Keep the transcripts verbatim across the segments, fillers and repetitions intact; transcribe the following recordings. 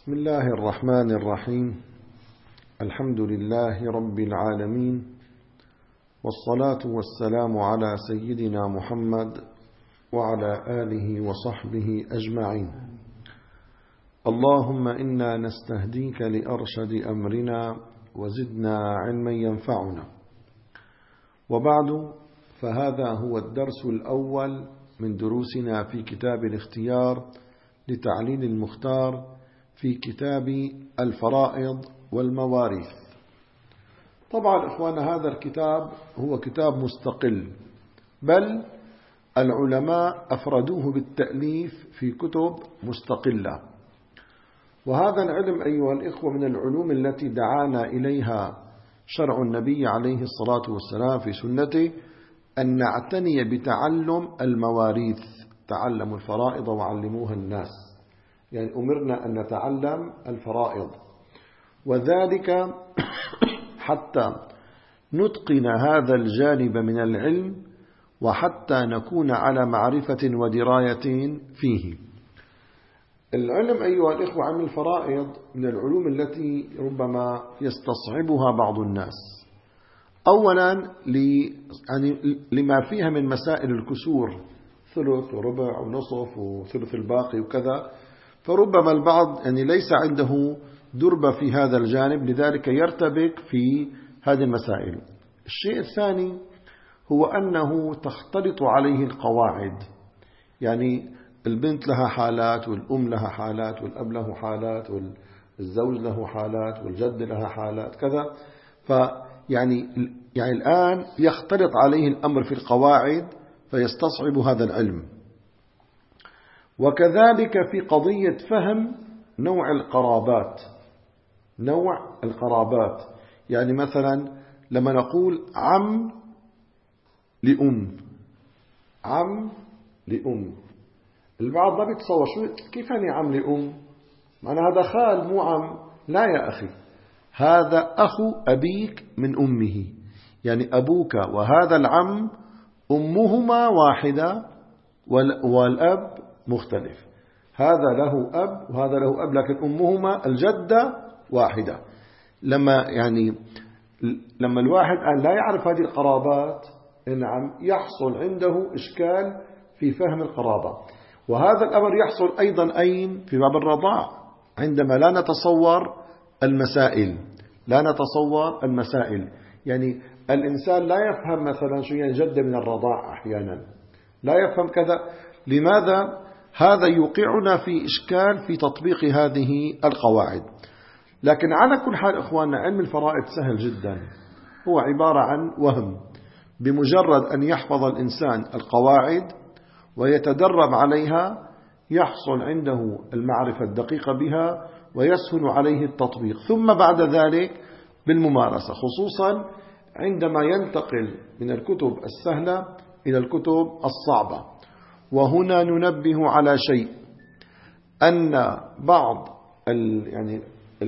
بسم الله الرحمن الرحيم. الحمد لله رب العالمين، والصلاة والسلام على سيدنا محمد وعلى آله وصحبه أجمعين. اللهم إنا نستهديك لأرشد أمرنا وزدنا علما ينفعنا. وبعد، فهذا هو الدرس الأول من دروسنا في كتاب الاختيار لتعليل المختار في كتاب الفرائض والمواريث. طبعا إخوانا، هذا الكتاب هو كتاب مستقل، بل العلماء أفردوه بالتأليف في كتب مستقلة. وهذا العلم أيها الإخوة من العلوم التي دعانا إليها شرع النبي عليه الصلاة والسلام في سنته، أن نعتني بتعلم المواريث. تعلموا الفرائض وعلموها الناس، يعني أمرنا أن نتعلم الفرائض، وذلك حتى نتقن هذا الجانب من العلم، وحتى نكون على معرفة ودراية فيه. العلم أيها الإخوة عن الفرائض من العلوم التي ربما يستصعبها بعض الناس. أولا يعني لما فيها من مسائل الكسور، ثلث وربع ونصف وثلث الباقي وكذا، فربما البعض يعني ليس عنده دربة في هذا الجانب، لذلك يرتبك في هذه المسائل. الشيء الثاني هو أنه تختلط عليه القواعد، يعني البنت لها حالات، والأم لها حالات، والأب له حالات، والزوج له حالات، والجد لها حالات كذا. فيعني يعني الآن يختلط عليه الأمر في القواعد فيستصعب هذا العلم. وكذلك في قضية فهم نوع القرابات. نوع القرابات يعني مثلا لما نقول عم لأم، عم لأم، البعض ما بيتصور شو كيف يعني عم لأم، معنى هذا خال مو عم. لا يا أخي، هذا أخو أبيك من أمه، يعني أبوك وهذا العم أمهما واحدة والأب مختلف. هذا له أب وهذا له أب، لكن أمهما الجدة واحدة. لما يعني لما الواحد أن لا يعرف هذه القرابات، نعم يحصل عنده إشكال في فهم القرابة. وهذا الأمر يحصل أيضا أين في باب الرضاع، عندما لا نتصور المسائل لا نتصور المسائل يعني الإنسان لا يفهم مثلا شو يعني جدة من الرضاع، أحيانا لا يفهم كذا. لماذا؟ هذا يوقعنا في إشكال في تطبيق هذه القواعد. لكن على كل حال إخواننا، علم الفرائض سهل جدا، هو عبارة عن وهم. بمجرد أن يحفظ الإنسان القواعد ويتدرب عليها، يحصل عنده المعرفة الدقيقة بها ويسهل عليه التطبيق. ثم بعد ذلك بالممارسة، خصوصا عندما ينتقل من الكتب السهلة إلى الكتب الصعبة. وهنا ننبه على شيء، أن بعض يعني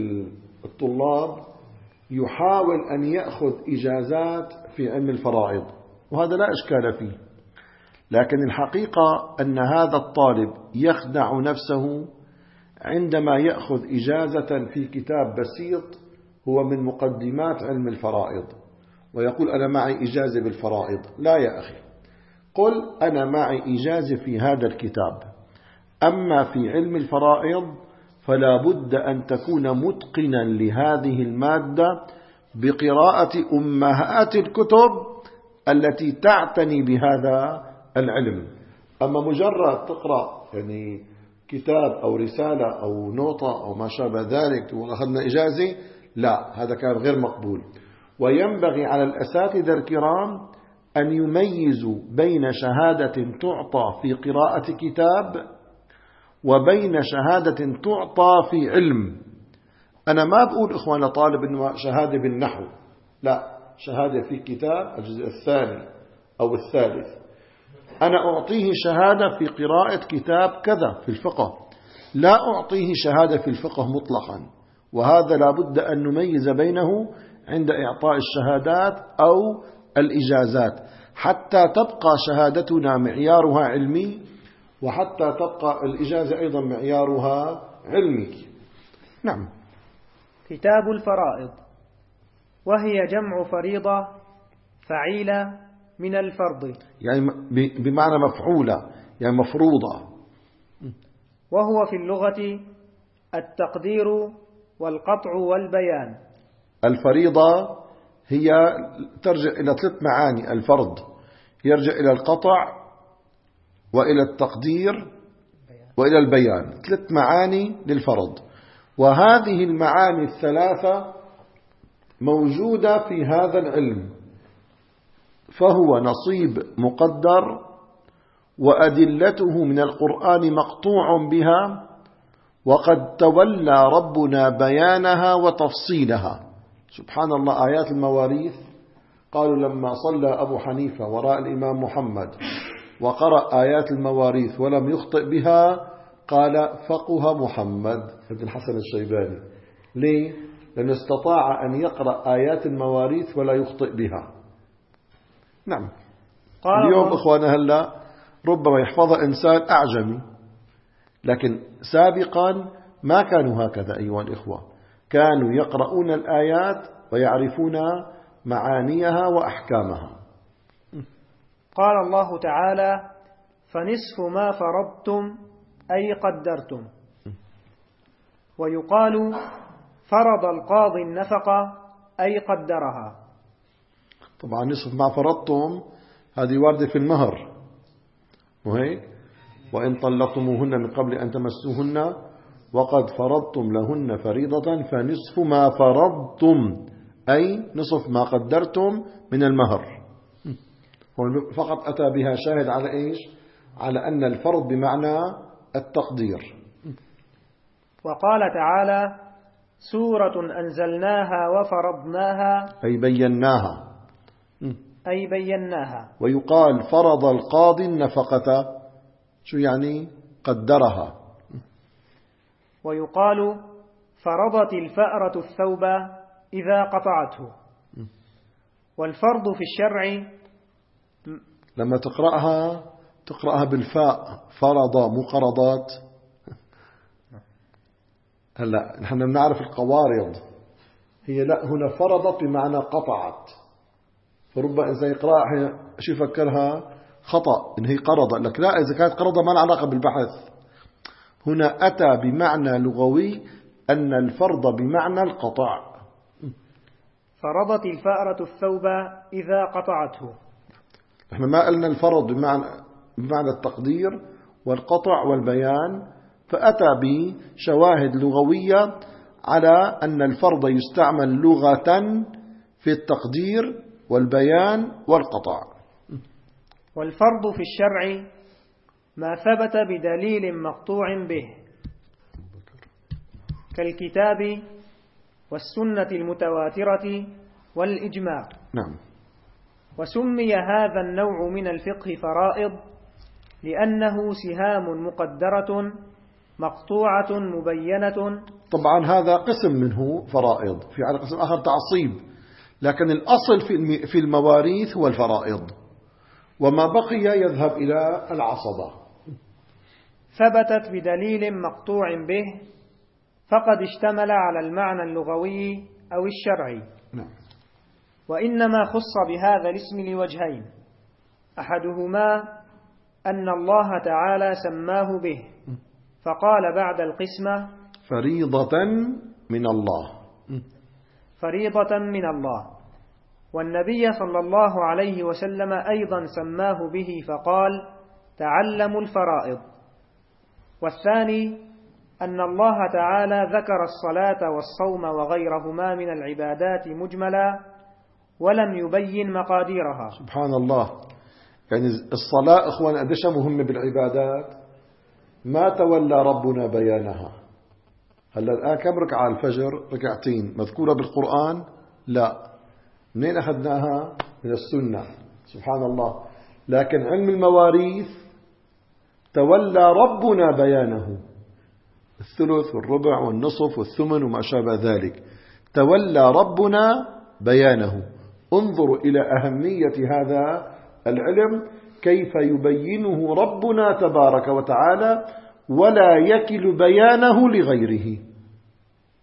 الطلاب يحاول أن يأخذ إجازات في علم الفرائض، وهذا لا إشكال فيه. لكن الحقيقة أن هذا الطالب يخدع نفسه عندما يأخذ إجازة في كتاب بسيط هو من مقدمات علم الفرائض، ويقول أنا معي إجازة بالفرائض. لا يا أخي، قل أنا معي إجازة في هذا الكتاب. أما في علم الفرائض فلا بد أن تكون متقنا لهذه المادة بقراءة أمهات الكتب التي تعتني بهذا العلم. أما مجرد تقرأ يعني كتاب أو رسالة أو نوطة أو ما شابه ذلك وأخذنا إجازة، لا، هذا كان غير مقبول. وينبغي على الأساتذة الكرام أن يميزوا بين شهادة تعطى في قراءة كتاب وبين شهادة تعطى في علم. أنا ما بقول إخوانا طالب إنه شهادة بالنحو، لا، شهادة في كتاب الجزء الثاني أو الثالث. أنا أعطيه شهادة في قراءة كتاب كذا في الفقه، لا أعطيه شهادة في الفقه مطلقا. وهذا لا بد أن نميز بينه عند إعطاء الشهادات أو الإجازات، حتى تبقى شهادتنا معيارها علمي، وحتى تبقى الإجازة أيضا معيارها علمي. نعم. كتاب الفرائض، وهي جمع فريضة فعيلة من الفرض، يعني بمعنى مفعولة، يعني مفروضة. وهو في اللغة التقدير والقطع والبيان. الفريضة هي ترجع إلى ثلاث معاني. الفرض يرجع إلى القطع وإلى التقدير وإلى البيان، ثلاث معاني للفرض. وهذه المعاني الثلاثة موجودة في هذا العلم، فهو نصيب مقدر، وأدلته من القرآن مقطوع بها، وقد تولى ربنا بيانها وتفصيلها. سبحان الله، آيات المواريث قالوا لما صلى أبو حنيفة وراء الإمام محمد وقرأ آيات المواريث ولم يخطئ بها، قال فقه محمد ابن الحسن الشيباني. ليه؟ لأنه استطاع أن يقرأ آيات المواريث ولا يخطئ بها. نعم. اليوم إخوانا هلا ربما يحفظها إنسان أعجمي، لكن سابقا ما كانوا هكذا أيها الإخوة، كانوا يقرؤون الآيات ويعرفون معانيها وأحكامها. قال الله تعالى: فنصف ما فرضتم أي قدرتم. ويقال: فرض القاضي النفقة أي قدرها. طبعا نصف ما فرضتم هذه واردة في المهر، وهيك وإن طلقتموهن من قبل أن تمسوهن وقد فرضتم لهن فريضة فنصف ما فرضتم أي نصف ما قدرتم من المهر. فقط أتى بها شاهد على إيش؟ على أن الفرض بمعنى التقدير. وقال تعالى: سورة أنزلناها وفرضناها أي بيناها أي بيناها. ويقال فرض القاضي النفقة، شو يعني؟ قدرها. ويقال: فرضت الفأرة الثوب إذا قطعته. والفرض في الشرع لما تقرأها تقرأها بالفاء، فرض مو قرضات. هلا نحن بنعرف القوارض، هي لا، هنا فرضت بمعنى قطعت. فربما إنسان يقرأها شو يفكرها خطأ إن هي قرضة، لك لا، إذا كانت قرضة ما لها علاقة بالبحث. هنا أتى بمعنى لغوي أن الفرض بمعنى القطع. فرضت الفأرة الثوب إذا قطعته. نحن ما قلنا الفرض بمعنى, بمعنى التقدير والقطع والبيان، فأتى بشواهد لغوية على أن الفرض يستعمل لغة في التقدير والبيان والقطع. والفرض في الشرع ما ثبت بدليل مقطوع به كالكتاب والسنة المتواترة والإجماع. نعم. وسمي هذا النوع من الفقه فرائض لأنه سهام مقدرة مقطوعة مبينة. طبعا هذا قسم منه فرائض، في على قسم آخر تعصيب، لكن الأصل في المواريث هو الفرائض، وما بقي يذهب إلى العصبة. ثبتت بدليل مقطوع به فقد اشتمل على المعنى اللغوي أو الشرعي. نعم. وإنما خص بهذا الاسم لوجهين: أحدهما أن الله تعالى سماه به فقال بعد القسمة: فريضة من الله. فريضة من الله. والنبي صلى الله عليه وسلم أيضا سماه به فقال: تعلموا الفرائض. والثاني أن الله تعالى ذكر الصلاة والصوم وغيرهما من العبادات مجملا ولم يبين مقاديرها. سبحان الله، يعني الصلاة إخوان قديش مهمة بالعبادات، ما تولى ربنا بيانها. هلا الآن كم ركعة الفجر؟ ركعتين، مذكورة بالقرآن؟ لا. منين أخذناها؟ من السنة. سبحان الله. لكن علم المواريث تولى ربنا بيانه، الثلث والربع والنصف والثمن وما شابه ذلك، تولى ربنا بيانه. انظروا إلى أهمية هذا العلم، كيف يبينه ربنا تبارك وتعالى ولا يكل بيانه لغيره.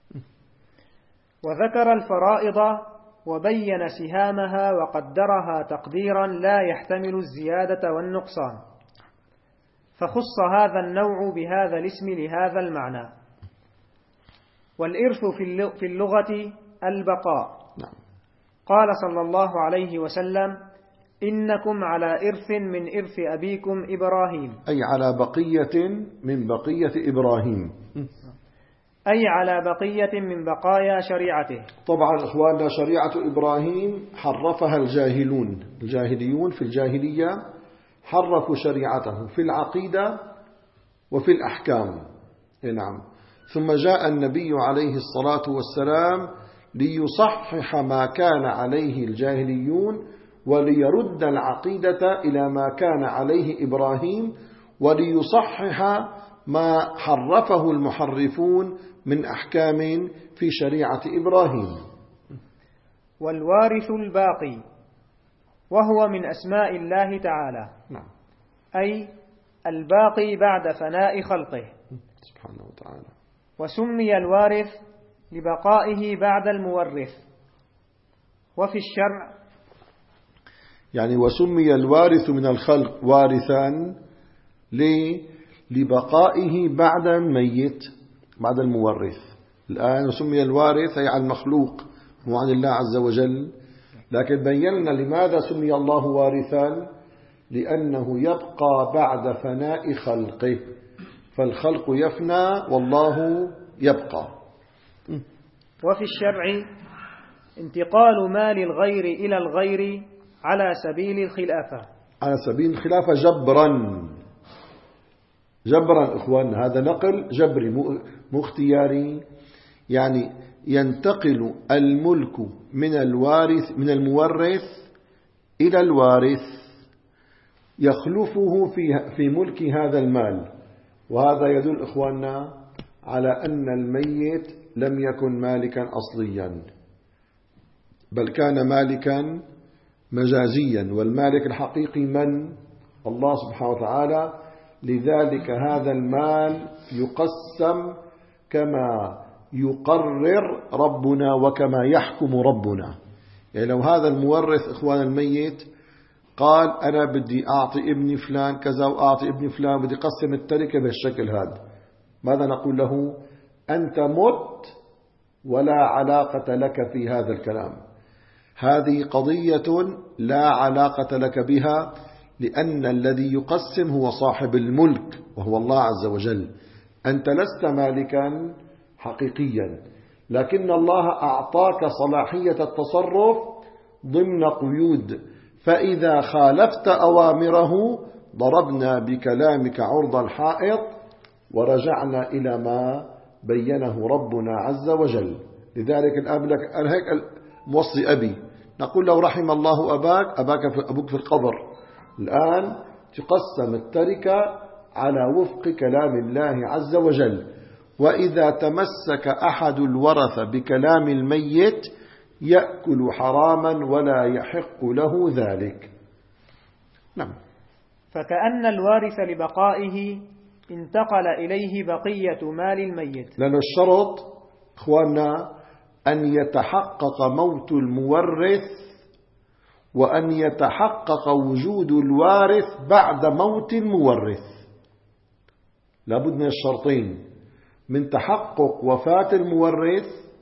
وذكر الفرائض وبين سهامها وقدرها تقديرا لا يحتمل الزيادة والنقصان، فخص هذا النوع بهذا الاسم لهذا المعنى. والإرث في اللغة البقاء. قال صلى الله عليه وسلم: إنكم على إرث من إرث أبيكم إبراهيم، أي على بقية من بقية إبراهيم، أي على بقية من بقايا شريعته. طبعا إخواننا شريعة إبراهيم حرفها الجاهلون الجاهليون في الجاهلية، حرفوا شريعته في العقيدة وفي الأحكام. نعم. ثم جاء النبي عليه الصلاة والسلام ليصحح ما كان عليه الجاهليون وليرد العقيدة إلى ما كان عليه إبراهيم، وليصحح ما حرفه المحرفون من أحكام في شريعة إبراهيم. والوارث الباقي، وهو من أسماء الله تعالى. نعم. أي الباقي بعد فناء خلقه سبحانه وتعالى. وسمي الوارث لبقائه بعد المورث. وفي الشرع يعني وسمي الوارث من الخلق وارثا لبقائه بعد الميت بعد المورث. الآن سمي الوارث أي عن المخلوق مو عن الله عز وجل، لكن بيّننا لماذا سمي الله وارثا، لأنه يبقى بعد فناء خلقه، فالخلق يفنى والله يبقى. وفي الشرع انتقال مال الغير إلى الغير على سبيل الخلافة، على سبيل الخلافة جبرا جبرا إخواننا، هذا نقل جبري مو اختياري. يعني ينتقل الملك من الوارث من المورث إلى الوارث، يخلفه في في ملك هذا المال. وهذا يدل إخواننا على أن الميت لم يكن مالكا أصليا، بل كان مالكا مجازيا، والمالك الحقيقي من؟ الله سبحانه وتعالى. لذلك هذا المال يقسم كما يقرر ربنا وكما يحكم ربنا. يعني لو هذا المورث إخوان الميت قال أنا بدي أعطي ابني فلان كذا وأعطي ابني فلان، بدي أقسم التركة بهالشكل هذا، ماذا نقول له؟ أنت مت ولا علاقة لك في هذا الكلام، هذه قضية لا علاقة لك بها، لأن الذي يقسم هو صاحب الملك وهو الله عز وجل. أنت لست مالكا حقيقيا، لكن الله أعطاك صلاحية التصرف ضمن قيود، فإذا خالفت أوامره ضربنا بكلامك عرض الحائط ورجعنا إلى ما بينه ربنا عز وجل. لذلك الأب لك هيك موصي أبي، نقول له رحم الله أباك، أباك في أبوك في القبر. الآن تقسم التركة على وفق كلام الله عز وجل، وإذا تمسك أحد الورثة بكلام الميت يأكل حراما ولا يحق له ذلك. نعم. فكأن الوارث لبقائه انتقل إليه بقية مال الميت، لأن الشرط إخواننا أن يتحقق موت المورث وأن يتحقق وجود الوارث بعد موت المورث. لابد من الشرطين، من تحقق وفاة المورث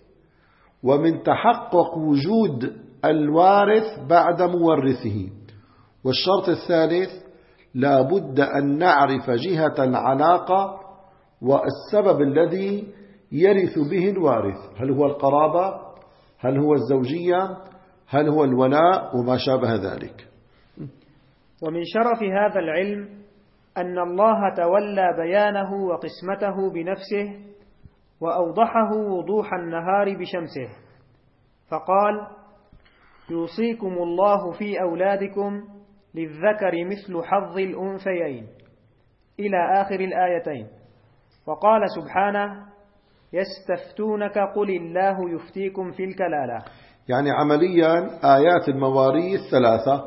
ومن تحقق وجود الوارث بعد مورثه. والشرط الثالث لابد أن نعرف جهة العلاقة والسبب الذي يرث به الوارث، هل هو القرابة، هل هو الزوجية، هل هو الولاء وما شابه ذلك. ومن شرف هذا العلم أن الله تولى بيانه وقسمته بنفسه وأوضحه وضوح النهار بشمسه، فقال: يوصيكم الله في أولادكم للذكر مثل حظ الأنثيين إلى آخر الآيتين. وقال سبحانه: يستفتونك قل الله يفتيكم في الكلالة. يعني عمليا آيات المواريث ثلاثة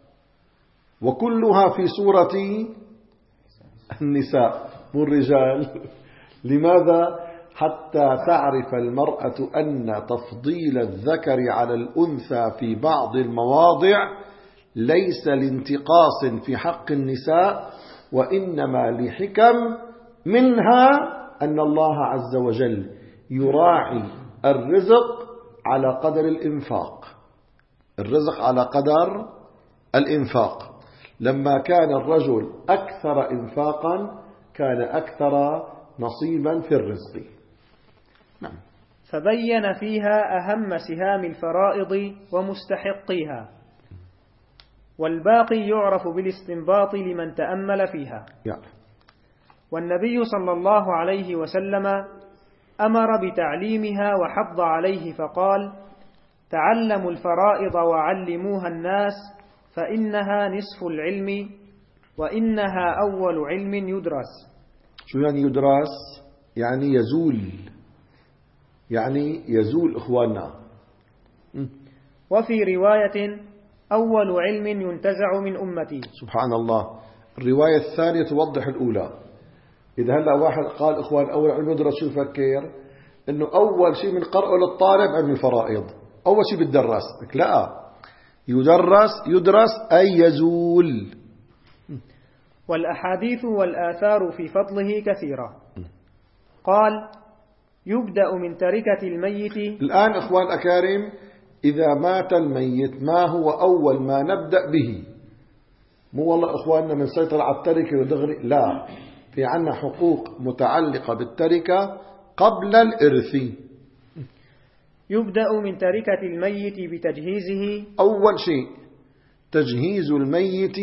وكلها في سورة النساء مو الرجال. لماذا؟ حتى تعرف المرأة أن تفضيل الذكر على الأنثى في بعض المواضع ليس لانتقاص في حق النساء، وإنما لحكم، منها أن الله عز وجل يراعي الرزق على قدر الإنفاق. الرزق على قدر الإنفاق. لما كان الرجل أكثر إنفاقا كان أكثر نصيبا في الرزق. نعم. فبين فيها أهم سهام الفرائض ومستحقيها، والباقي يعرف بالاستنباط لمن تأمل فيها. يعني. والنبي صلى الله عليه وسلم أمر بتعليمها وحض عليه فقال: تعلموا الفرائض وعلموها الناس، فإنها نصف العلم وإنها أول علم يدرس. شو يعني يدرس؟ يعني يزول، يعني يزول إخواننا. وفي رواية: أول علم ينتزع من أمتي. سبحان الله. الرواية الثانية توضح الأولى. إذا هلأ واحد قال إخوان أول علم يدرس، شو يفكر؟ إنه أول شيء من قرأه للطالب علم الفرائض، أول شيء بتدرس. لا، يدرس يدرس أي يزول. والأحاديث والآثار في فضله كثيرة. قال: يبدأ من تركة الميت. الآن إخوان أكارم، إذا مات الميت ما هو أول ما نبدأ به؟ مو والله إخواننا من سيطر على التركة ودغري، لا، في عنا حقوق متعلقة بالتركة قبل الإرث. يبدأ من تركة الميت بتجهيزه. أول شيء تجهيز الميت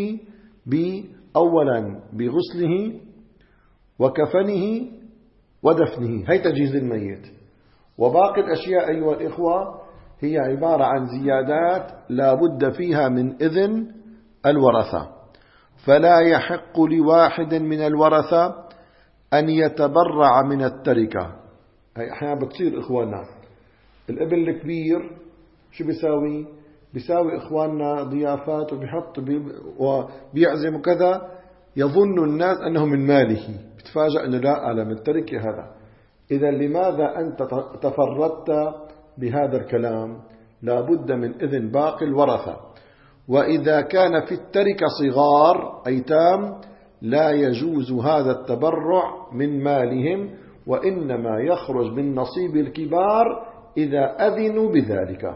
أولا بغسله وكفنه ودفنه، هي تجهيز الميت. وباقي الأشياء أيها الإخوة هي عبارة عن زيادات لا بد فيها من إذن الورثة. فلا يحق لواحد من الورثة أن يتبرع من التركة. هي أحيانا بتصير إخواننا الابن الكبير شو بيساوي؟ بيساوي إخواننا ضيافات وبيحط وبيعزم وكذا، يظن الناس أنه من ماله، بتفاجأ أنه لا، على من التركة هذا. إذا لماذا أنت تفردت بهذا الكلام؟ لا بد من إذن باقي الورثة. وإذا كان في التركة صغار أيتام لا يجوز هذا التبرع من مالهم، وإنما يخرج من نصيب الكبار إذا أذنوا بذلك.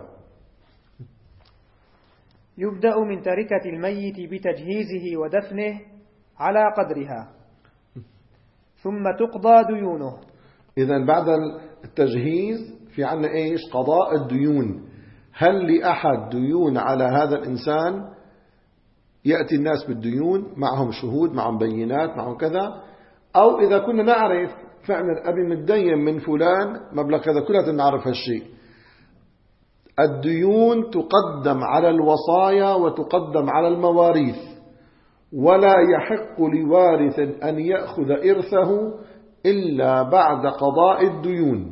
يبدأ من تركة الميت بتجهيزه ودفنه على قدرها، ثم تقضى ديونه. إذن بعد التجهيز في عنا إيش؟ قضاء الديون. هل لأحد ديون على هذا الإنسان؟ يأتي الناس بالديون، معهم شهود، معهم بينات، معهم كذا. أو إذا كنا نعرف فعلا أبي متدين من فلان مبلغ كذا، كلها نعرف هالشيء. الديون تقدم على الوصايا وتقدم على المواريث، ولا يحق لوارث أن يأخذ إرثه إلا بعد قضاء الديون.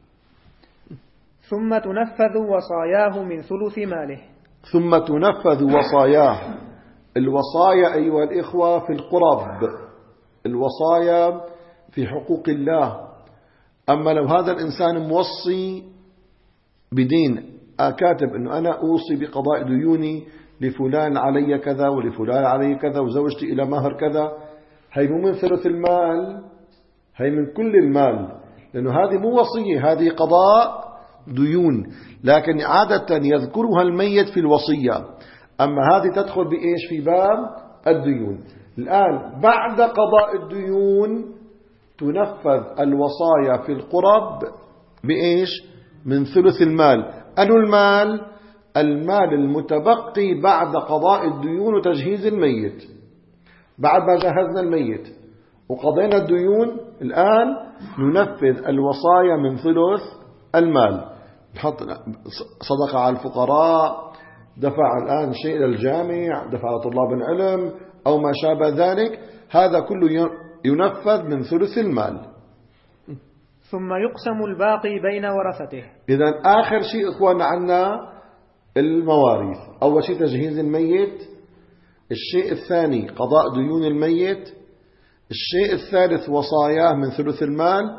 ثم تنفذ وصاياه من ثلث ماله. ثم تنفذ وصاياه. الوصايا أيها الإخوة في القرب، الوصايا في حقوق الله. أما لو هذا الإنسان موصي بدين، كاتب أنه أنا أوصي بقضاء ديوني لفلان علي كذا ولفلان علي كذا وزوجتي إلى مهر كذا، هي مو من ثلث المال، هي من كل المال، لأنه هذه مو وصية، هذه قضاء ديون. لكن عادة يذكرها الميت في الوصية، أما هذه تدخل بإيش؟ في باب الديون. الآن بعد قضاء الديون تنفذ الوصايا في القرب بإيش؟ من ثلث المال. أنو المال؟ المال المتبقي بعد قضاء الديون وتجهيز الميت. بعد ما جهزنا الميت وقضينا الديون، الآن ننفذ الوصايا من ثلث المال. نحط صدقة على الفقراء، دفع الآن شيء للجامع، دفع على طلاب العلم أو ما شابه ذلك، هذا كله ينفذ من ثلث المال. ثم يقسم الباقي بين ورثته. إذن آخر شيء إخواننا عنا المواريث. أول شيء تجهيز الميت، الشيء الثاني قضاء ديون الميت، الشيء الثالث وصاياه من ثلث المال،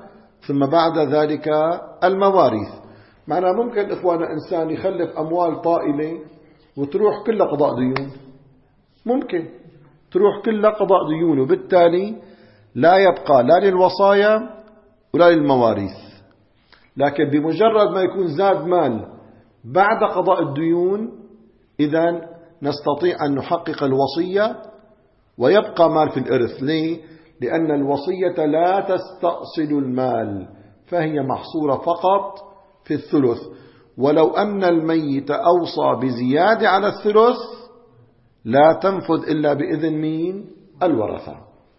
ثم بعد ذلك المواريث. معنى ممكن إخوانا إنسان يخلف أموال طائلة وتروح كلها قضاء ديون، ممكن تروح كلها قضاء ديون، وبالتالي لا يبقى لا للوصايا ولا للمواريث. لكن بمجرد ما يكون زاد مال بعد قضاء الديون، إذن نستطيع أن نحقق الوصية ويبقى مال في الإرث. ليه؟ لأن الوصية لا تستأصل المال، فهي محصورة فقط في الثلث، ولو أن الميت أوصى بزيادة على الثلث لا تنفذ إلا بإذن مين؟ الورثة.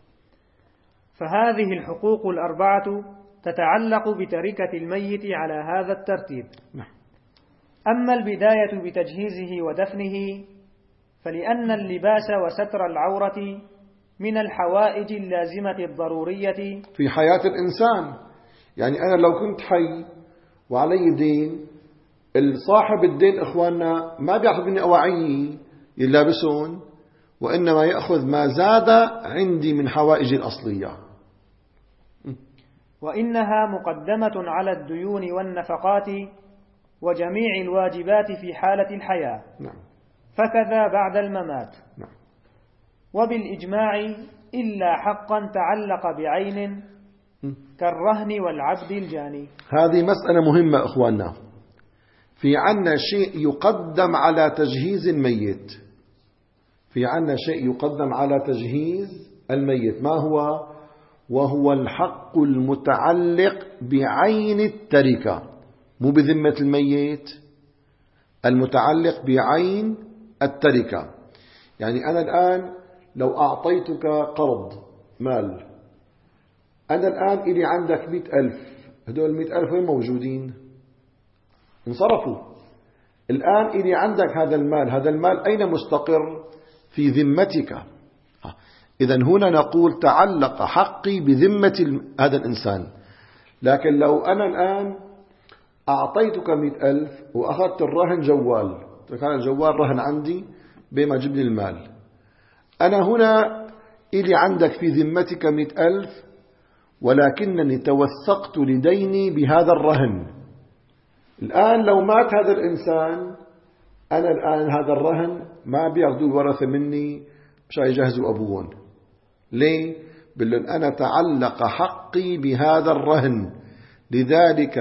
فهذه الحقوق الأربعة تتعلق بتركة الميت على هذا الترتيب. أما البداية بتجهيزه ودفنه فلأن اللباس وستر العورة من الحوائج اللازمة الضرورية في حياة الإنسان. يعني أنا لو كنت حي وعلي دين، الصاحب الدين إخواننا ما بيأخذ مني أواعي يلابسون، وإنما يأخذ ما زاد عندي من حوائج الأصلية. وإنها مقدمة على الديون والنفقات وجميع الواجبات في حالة الحياة. نعم. فكذا بعد الممات. نعم. وبالإجماع إلا حقا تعلق بعين كالرهن والعبد الجاني. هذه مسألة مهمة إخواننا. في عنا شيء يقدم على تجهيز الميت، في عنا شيء يقدم على تجهيز الميت. ما هو؟ وهو الحق المتعلق بعين التركة، مو بذمة الميت، المتعلق بعين التركة. يعني أنا الآن لو أعطيتك قرض مال، أنا الآن إلي عندك مئة ألف، هدول المئة ألف وين موجودين؟ انصرفوا. الآن إلي عندك هذا المال، هذا المال أين مستقر؟ في ذمتك. إذن هنا نقول تعلق حقي بذمة هذا الإنسان. لكن لو أنا الآن أعطيتك مئة ألف وأخذت الرهن جوال، كان الجوال رهن عندي بما جبني المال، أنا هنا إلي عندك في ذمتك مئة ألف، ولكنني توثقت لديني بهذا الرهن. الآن لو مات هذا الإنسان، أنا الآن هذا الرهن ما بياخذوا الورثة مني مشان يجهزوا أبوهم. ليه؟ بلن أنا تعلق حقي بهذا الرهن، لذلك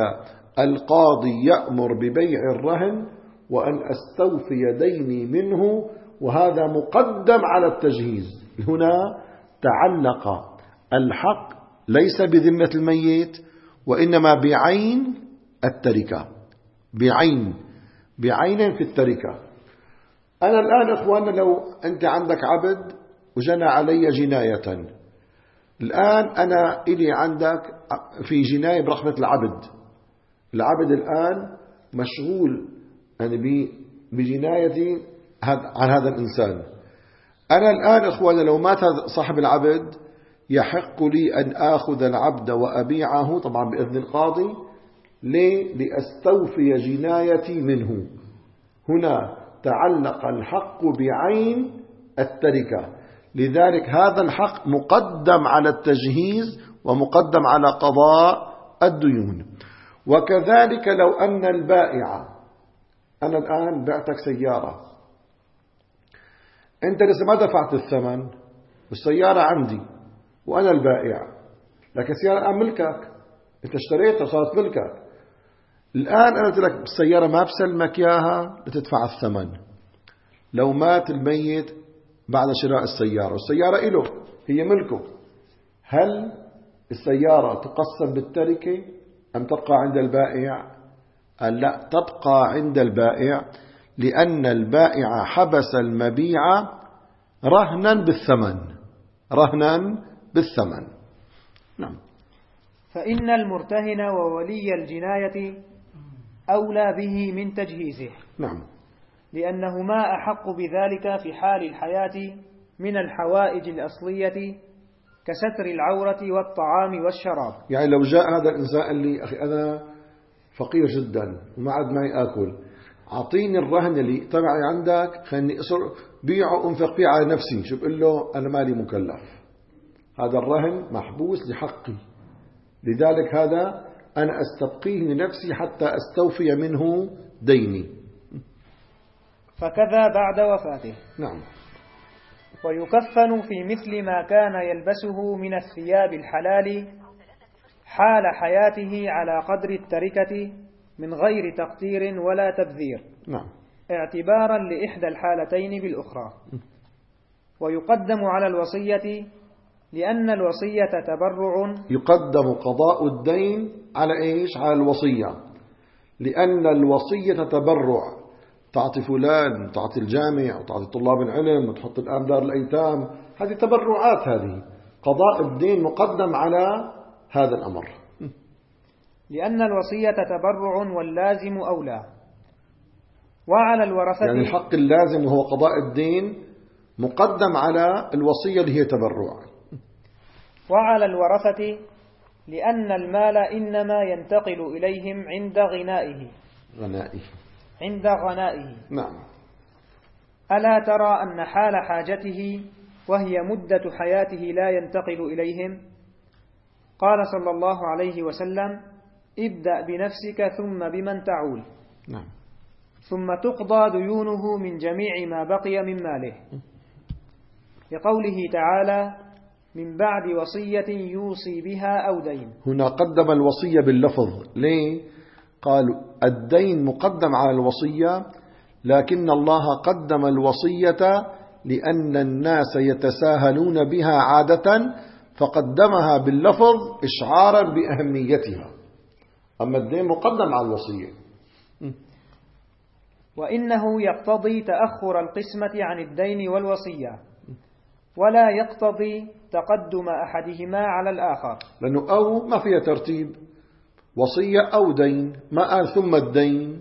القاضي يأمر ببيع الرهن وأن أستوفي ديني منه، وهذا مقدم على التجهيز. هنا تعلق الحق ليس بذمة الميت، وإنما بعين التركة، بعين بعين في التركة. أنا الآن إخواننا لو أنت عندك عبد وجنى علي جناية، الآن أنا إلي عندك في جناية برحمة العبد، العبد الآن مشغول يعني بجنايتي عن هذا الإنسان. أنا الآن إخواننا لو مات صاحب العبد، يحق لي أن آخذ العبد وأبيعه طبعا بإذن القاضي. ليه؟ لأستوفي جنايتي منه. هنا تعلق الحق بعين التركة، لذلك هذا الحق مقدم على التجهيز ومقدم على قضاء الديون. وكذلك لو أن البائع، أنا الآن بعتك سيارة، أنت لسه ما دفعت الثمن والسيارة عندي وأنا البائع، لكن السيارة الآن ملكك، أنت اشتريتها صارت ملكك. الآن أنا قلت لك السيارة ما بسلمك إياها لتدفع الثمن. لو مات الميت بعد شراء السيارة والسيارة إله هي ملكه، هل السيارة تقسم بالتركة أم تبقى عند البائع؟ قال لا، تبقى عند البائع، لأن البائع حبس المبيع رهنا بالثمن، رهنا بالثمن. نعم. فإن المرتهن وولي الجناية أولى به من تجهيزه. نعم. لأنهما أحق بذلك في حال الحياة من الحوائج الأصلية كستر العورة والطعام والشراب. يعني لو جاء هذا الإنسان قال لي أخي أنا فقير جدا وما عاد معي آكل، أعطيني الرهن اللي تبعي عندك، خليني أصر بيعه أنفق فيه على نفسي. شو بقول له؟ أنا مالي مكلف، هذا الرهن محبوس لحقي، لذلك هذا أنا أستبقيه لنفسي حتى أستوفي منه ديني. فكذا بعد وفاته. نعم. ويكفن في مثل ما كان يلبسه من الثياب الحلال حال حياته على قدر التركة من غير تقتير ولا تبذير. نعم. اعتبارا لإحدى الحالتين بالأخرى. ويقدم على الوصية لأن الوصية تبرع. يقدم قضاء الدين على إيش؟ على الوصية، لأن الوصية تبرع. تعطي فلان، تعطي الجامع، وتعطي طلاب العلم، وتحط الآن دار الأيتام، هذه تبرعات. هذه قضاء الدين مقدم على هذا الأمر، لأن الوصية تبرع واللازم أولى. وعلى الورثة، يعني الحق اللازم وهو قضاء الدين مقدم على الوصية اللي هي تبرع. وعلى الورثة لأن المال إنما ينتقل إليهم عند غنائه غنائه عند غنائه. نعم. ألا ترى أن حال حاجته وهي مدة حياته لا ينتقل إليهم؟ قال صلى الله عليه وسلم: ابدأ بنفسك ثم بمن تعول. نعم. ثم تقضى ديونه من جميع ما بقي من ماله، لقوله تعالى: من بعد وصية يوصي بها أو دين. هنا قدم الوصية باللفظ. ليه؟ قالوا الدين مقدم على الوصية، لكن الله قدم الوصية لأن الناس يتساهلون بها عادة، فقدمها باللفظ إشعارا بأهميتها. أما الدين مقدم على الوصية. وإنه يقتضي تأخر القسمة عن الدين والوصية، ولا يقتضي تقدم أحدهما على الآخر، لأنه أو ما فيها ترتيب، وصية أو دين، ما قال ثم الدين.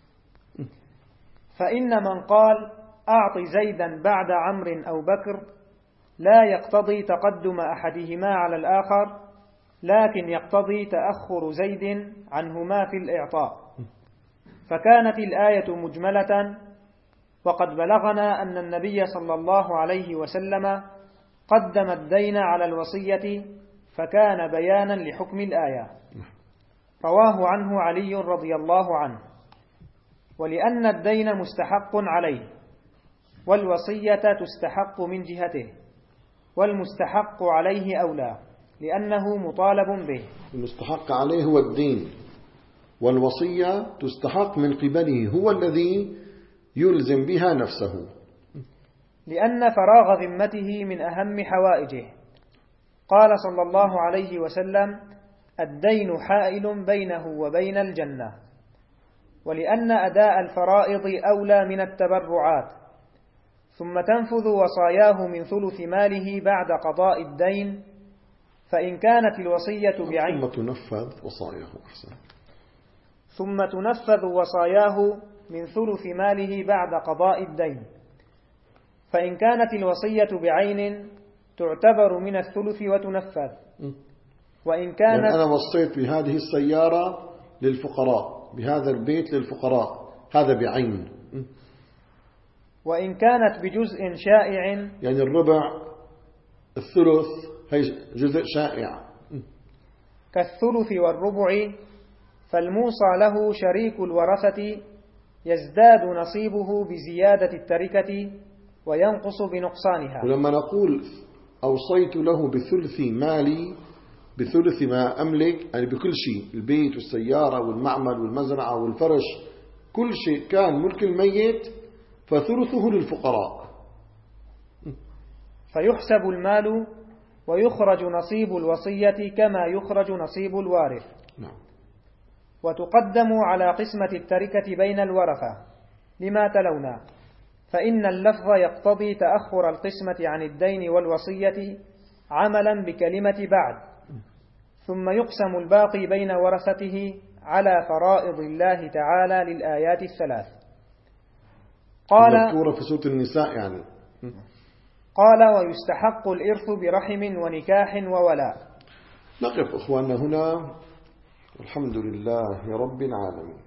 فإن من قال أعط زيدا بعد عمرو أو بكر لا يقتضي تقدم أحدهما على الآخر، لكن يقتضي تأخر زيد عنهما في الإعطاء. فكانت الآية مجملة، وقد بلغنا أن النبي صلى الله عليه وسلم قدم الدين على الوصية، فكان بيانا لحكم الآية. رواه عنه علي رضي الله عنه. ولأن الدين مستحق عليه، والوصية تستحق من جهته، والمستحق عليه أولى لأنه مطالب به. المستحق عليه هو الدين، والوصية تستحق من قبله، هو الذي يلزم بها نفسه، لأن فراغ ذمته من أهم حوائجه. قال صلى الله عليه وسلم: الدين حائل بينه وبين الجنة. ولأن أداء الفرائض أولى من التبرعات. ثم تنفذ وصاياه من ثلث ماله بعد قضاء الدين، فإن كانت الوصية بعين ثم تنفذ وصاياه أحسن ثم تنفذ وصاياه من ثلث ماله بعد قضاء الدين، فإن كانت الوصية بعين تعتبر من الثلث وتنفذ. وإن كانت يعني أنا وصيت بهذه السيارة للفقراء، بهذا البيت للفقراء، هذا بعين. وإن كانت بجزء شائع، يعني الربع، الثلث، هي جزء شائع كالثلث والربع، فالموصى له شريك الورثة يزداد نصيبه بزيادة التركة وينقص بنقصانها. ولما نقول أوصيت له بثلث مالي، بثلث ما أملك، يعني بكل شيء، البيت والسيارة والمعمل والمزرعة والفرش، كل شيء كان ملك الميت، فثلثه للفقراء. فيحسب المال ويخرج نصيب الوصية كما يخرج نصيب الوارث. نعم. وتقدم على قسمة التركة بين الورثة لما تلونا، فإن اللفظ يقتضي تأخر القسمة عن الدين والوصية عملا بكلمة بعد، ثم يقسم الباقي بين ورثته على فرائض الله تعالى للآيات الثلاث. قال مذكورة في سورة النساء يعني. قال: ويستحق الإرث برحم ونكاح وولاء. نقف أخواننا هنا، والحمد لله رب العالمين.